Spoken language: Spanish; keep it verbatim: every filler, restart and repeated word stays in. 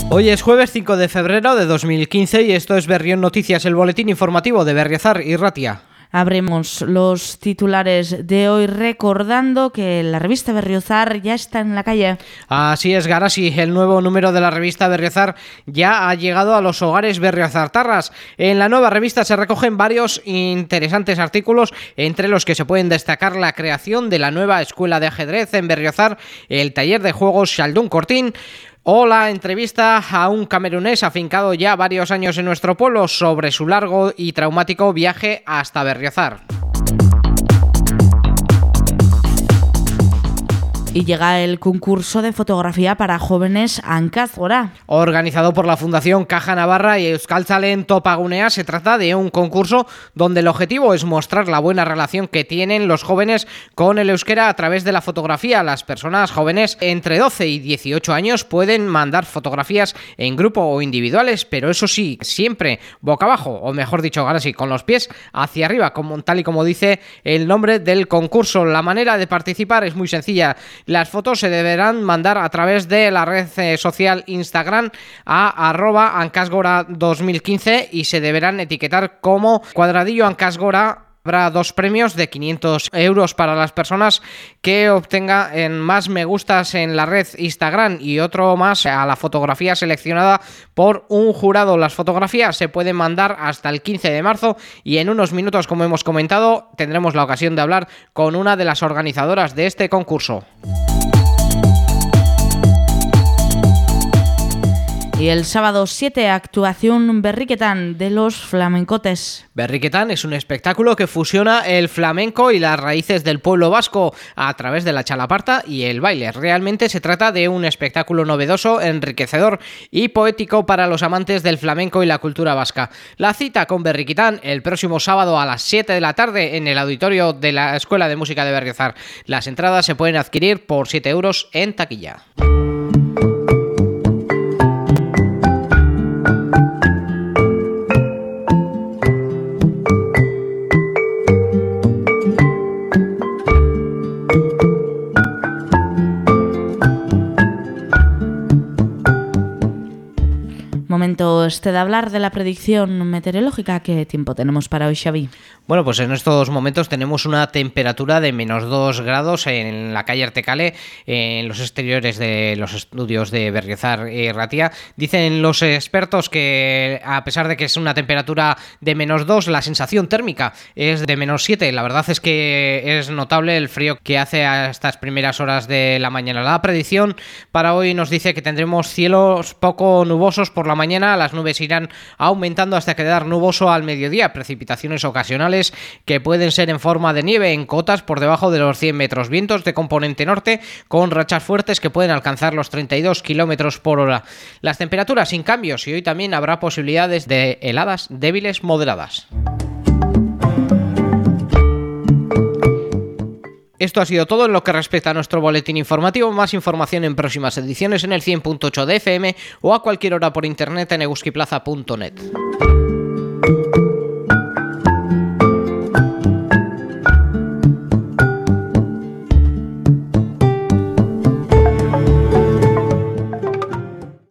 Hoy es jueves cinco de febrero de dos mil quince y esto es Berrión Noticias, el boletín informativo de Berriozar y Ratia. Abrimos los titulares de hoy recordando que la revista Berriozar ya está en la calle. Así es, Garasi, el nuevo número de la revista Berriozar ya ha llegado a los hogares berriozartarras. En la nueva revista se recogen varios interesantes artículos, entre los que se pueden destacar la creación de la nueva escuela de ajedrez en Berriozar, el taller de juegos Xaldún Cortín, o la entrevista a un camerunés afincado ya varios años en nuestro pueblo sobre su largo y traumático viaje hasta Berriozar. Y llega el concurso de fotografía para jóvenes Hankaz Gora. Organizado por la Fundación Caja Navarra y Euskaltzalen Topagunea, se trata de un concurso donde el objetivo es mostrar la buena relación que tienen los jóvenes con el euskera a través de la fotografía. Las personas jóvenes entre doce y dieciocho años pueden mandar fotografías en grupo o individuales, pero eso sí, siempre boca abajo, o mejor dicho, ahora sí, con los pies hacia arriba, como, tal y como dice el nombre del concurso. La manera de participar es muy sencilla. Las fotos se deberán mandar a través de la red eh, social Instagram a arroba ancasgora dos mil quince y se deberán etiquetar como cuadradillo ancasgora. Habrá dos premios de quinientos euros para las personas que obtenga en más me gustas en la red Instagram y otro más a la fotografía seleccionada por un jurado. Las fotografías se pueden mandar hasta el quince de marzo y en unos minutos, como hemos comentado, tendremos la ocasión de hablar con una de las organizadoras de este concurso. Y el sábado siete, actuación Berriketan de los flamencotes. Berriketan es un espectáculo que fusiona el flamenco y las raíces del pueblo vasco a través de la chalaparta y el baile. Realmente se trata de un espectáculo novedoso, enriquecedor y poético para los amantes del flamenco y la cultura vasca. La cita con Berriketan el próximo sábado a las siete de la tarde en el auditorio de la Escuela de Música de Berriozar. Las entradas se pueden adquirir por siete euros en taquilla. Momento este de hablar de la predicción meteorológica. ¿Qué tiempo tenemos para hoy, Xavi? Bueno, pues en estos momentos tenemos una temperatura de menos dos grados en la calle Artecale, en los exteriores de los estudios de Berriozar y Ratia. Dicen los expertos que a pesar de que es una temperatura de menos dos, la sensación térmica es de menos siete. La verdad es que es notable el frío que hace a estas primeras horas de la mañana. La predicción para hoy nos dice que tendremos cielos poco nubosos por la mañana, las nubes irán aumentando hasta quedar nuboso al mediodía, precipitaciones ocasionales que pueden ser en forma de nieve en cotas por debajo de los cien metros, vientos de componente norte con rachas fuertes que pueden alcanzar los treinta y dos kilómetros por hora. Las temperaturas sin cambios y hoy también habrá posibilidades de heladas débiles moderadas. Esto ha sido todo en lo que respecta a nuestro boletín informativo. Más información en próximas ediciones en el cien punto ocho de F M o a cualquier hora por internet en eguskiplaza punto net.